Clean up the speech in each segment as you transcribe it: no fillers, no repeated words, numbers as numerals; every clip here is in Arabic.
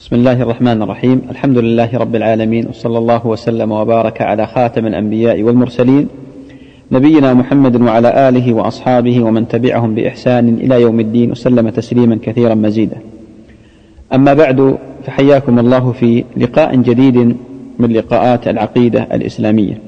بسم الله الرحمن الرحيم. الحمد لله رب العالمين، وصلى الله وسلم وبارك على خاتم الأنبياء والمرسلين نبينا محمد وعلى آله وأصحابه ومن تبعهم بإحسان إلى يوم الدين، وسلم تسليما كثيرا مزيدا. أما بعد، فحياكم الله في لقاء جديد من لقاءات العقيدة الإسلامية.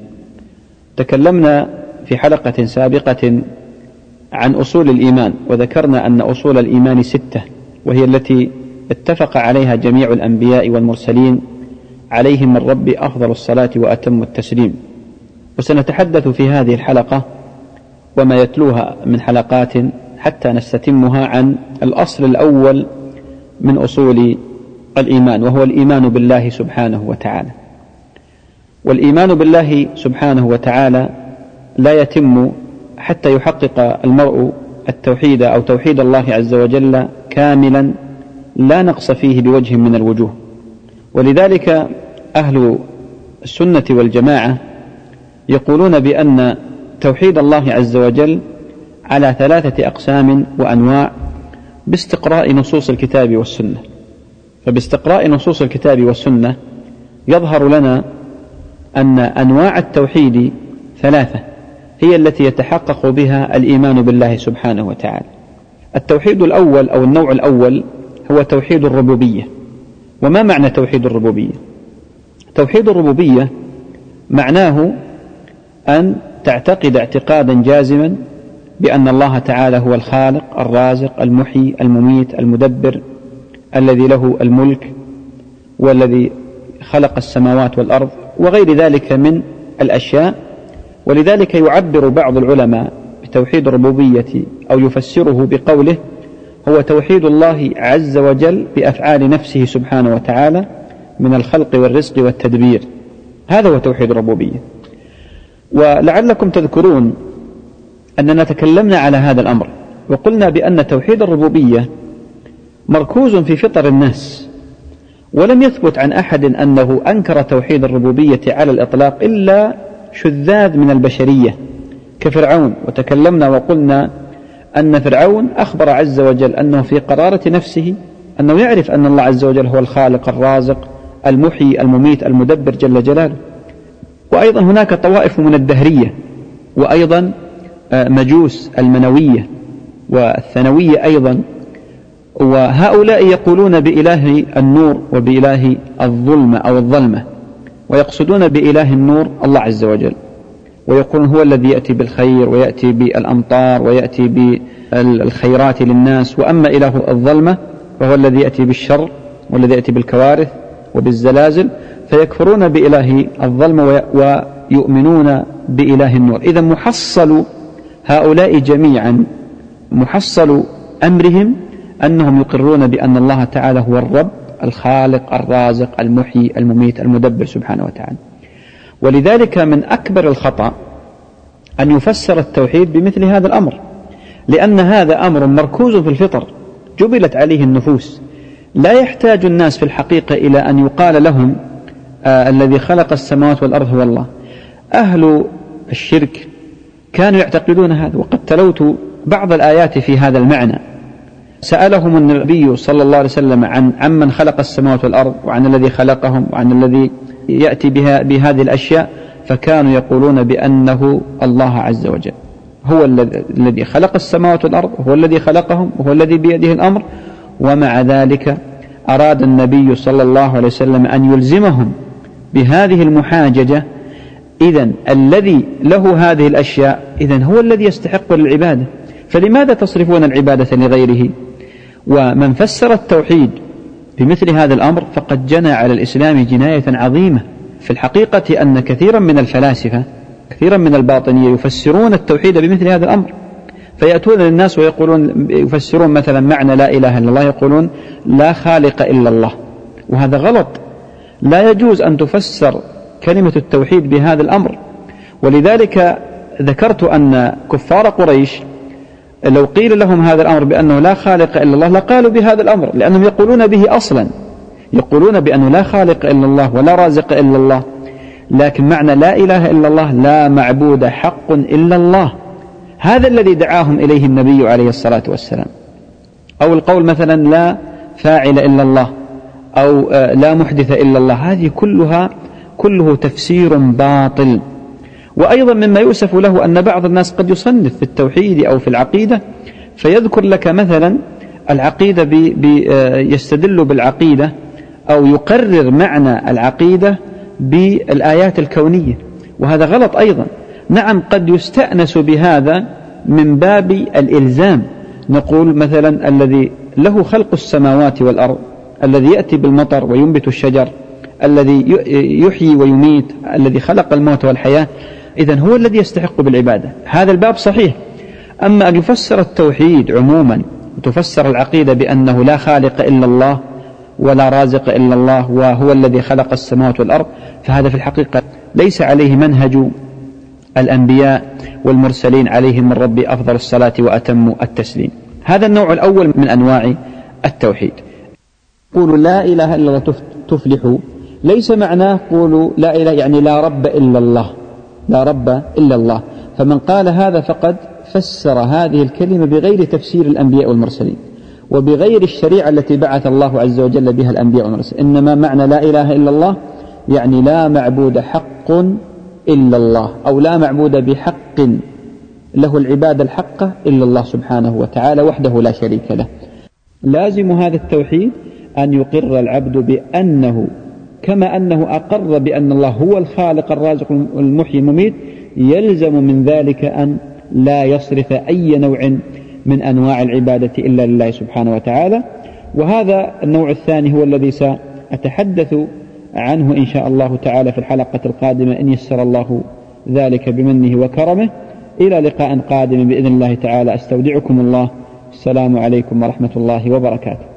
تكلمنا في حلقة سابقة عن أصول الإيمان، وذكرنا أن أصول الإيمان 6، وهي التي اتفق عليها جميع الأنبياء والمرسلين عليهم من رب أفضل الصلاة وأتم التسليم. وسنتحدث في هذه الحلقة وما يتلوها من حلقات حتى نستتمها عن الأصل الأول من أصول الإيمان، وهو الإيمان بالله سبحانه وتعالى. والإيمان بالله سبحانه وتعالى لا يتم حتى يحقق المرء التوحيد أو توحيد الله عز وجل كاملا لا نقص فيه بوجه من الوجوه. ولذلك أهل السنة والجماعة يقولون بأن توحيد الله عز وجل على 3 أقسام وأنواع باستقراء نصوص الكتاب والسنة. فباستقراء نصوص الكتاب والسنة يظهر لنا أن أنواع التوحيد 3 هي التي يتحقق بها الإيمان بالله سبحانه وتعالى. التوحيد الأول أو النوع الأول هو توحيد الربوبية. وما معنى توحيد الربوبية؟ توحيد الربوبية معناه أن تعتقد اعتقادا جازما بأن الله تعالى هو الخالق الرازق المحيي المميت المدبر، الذي له الملك والذي خلق السماوات والأرض وغير ذلك من الأشياء. ولذلك يعبر بعض العلماء بتوحيد الربوبية أو يفسره بقوله هو توحيد الله عز وجل بأفعال نفسه سبحانه وتعالى من الخلق والرزق والتدبير. هذا هو توحيد الربوبية. ولعلكم تذكرون أننا تكلمنا على هذا الأمر وقلنا بأن توحيد الربوبية مركوز في فطر الناس، ولم يثبت عن أحد أنه أنكر توحيد الربوبية على الإطلاق إلا شذاذ من البشرية كفرعون. وتكلمنا وقلنا أن فرعون أخبر عز وجل أنه في قرارة نفسه أنه يعرف أن الله عز وجل هو الخالق الرازق المحيي المميت المدبر جل جلاله. وأيضا هناك طوائف من الدهرية، وأيضا مجوس المنوية والثانوية أيضا، وهؤلاء يقولون بإله النور وبإله الظلمة أو الظلمة، ويقصدون بإله النور الله عز وجل، ويقولون هو الذي يأتي بالخير ويأتي بالأمطار ويأتي بالخيرات للناس، وأما إله الظلمة فهو الذي يأتي بالشر والذي يأتي بالكوارث وبالزلازل، فيكفرون بإله الظلمة ويؤمنون بإله النور. إذا محصل هؤلاء جميعا، محصل أمرهم أنهم يقرون بأن الله تعالى هو الرب الخالق الرازق المحيي المميت المدبر سبحانه وتعالى. ولذلك من أكبر الخطأ أن يفسر التوحيد بمثل هذا الأمر، لأن هذا أمر مركوز في الفطر جبلت عليه النفوس. لا يحتاج الناس في الحقيقة إلى أن يقال لهم الذي خلق السماوات والأرض هو الله. أهل الشرك كانوا يعتقدون هذا، وقد تلوت بعض الآيات في هذا المعنى. سألهم النبي صلى الله عليه وسلم عن من خلق السماوات والأرض وعن الذي خلقهم وعن الذي يأتي بهذه الأشياء، فكانوا يقولون بأنه الله عز وجل هو الذي خلق السماوات والأرض، هو الذي خلقهم وهو الذي بيده الأمر. ومع ذلك أراد النبي صلى الله عليه وسلم أن يلزمهم بهذه المحاججة. إذن الذي له هذه الأشياء إذن هو الذي يستحق للعبادة، فلماذا تصرفون العبادة لغيره؟ ومن فسر التوحيد بمثل هذا الأمر فقد جنى على الإسلام جناية عظيمة. في الحقيقة أن كثيرا من الفلاسفة كثيرا من الباطنية يفسرون التوحيد بمثل هذا الأمر، فيأتون للناس ويقولون يفسرون مثلا معنى لا إله إلا الله، يقولون لا خالق إلا الله، وهذا غلط. لا يجوز أن تفسر كلمة التوحيد بهذا الأمر. ولذلك ذكرت أن كفار قريش لو قيل لهم هذا الأمر بأنه لا خالق إلا الله لقالوا بهذا الأمر، لأنهم يقولون به أصلا، يقولون بأنه لا خالق إلا الله ولا رازق إلا الله. لكن معنى لا إله إلا الله لا معبود حق إلا الله، هذا الذي دعاهم إليه النبي عليه الصلاة والسلام. أو القول مثلا لا فاعل إلا الله، أو لا محدث إلا الله، هذه كله تفسير باطل. وأيضا مما يؤسف له أن بعض الناس قد يصنف في التوحيد أو في العقيدة فيذكر لك مثلا العقيدة يستدل بالعقيدة أو يقرر معنى العقيدة بالآيات الكونية، وهذا غلط أيضا. نعم قد يستأنس بهذا من باب الإلزام، نقول مثلا الذي له خلق السماوات والأرض، الذي يأتي بالمطر وينبت الشجر، الذي يحيي ويميت، الذي خلق الموت والحياة، إذن هو الذي يستحق بالعبادة. هذا الباب صحيح. أما أن يفسر التوحيد عموما وتفسر العقيدة بأنه لا خالق إلا الله ولا رازق إلا الله وهو الذي خلق السماوات والأرض، فهذا في الحقيقة ليس عليه منهج الأنبياء والمرسلين عليهم من ربي أفضل الصلاة وأتم التسليم. هذا النوع الأول من أنواع التوحيد. قولوا لا إله إلا الله تفلحوا، ليس معناه قولوا لا إله يعني لا رب إلا الله، لا رب إلا الله. فمن قال هذا فقد فسر هذه الكلمة بغير تفسير الأنبياء والمرسلين وبغير الشريعة التي بعث الله عز وجل بها الأنبياء والمرسلين. إنما معنى لا إله إلا الله يعني لا معبود حق إلا الله، أو لا معبود بحق له العبادة الحقة إلا الله سبحانه وتعالى وحده لا شريك له. لازم هذا التوحيد أن يقر العبد بأنه كما أنه أقر بأن الله هو الخالق الرازق المحيي المميت، يلزم من ذلك أن لا يصرف أي نوع من أنواع العبادة إلا لله سبحانه وتعالى. وهذا النوع الثاني هو الذي سأتحدث عنه إن شاء الله تعالى في الحلقة القادمة إن يسر الله ذلك بمنه وكرمه. إلى لقاء قادم بإذن الله تعالى، أستودعكم الله. السلام عليكم ورحمة الله وبركاته.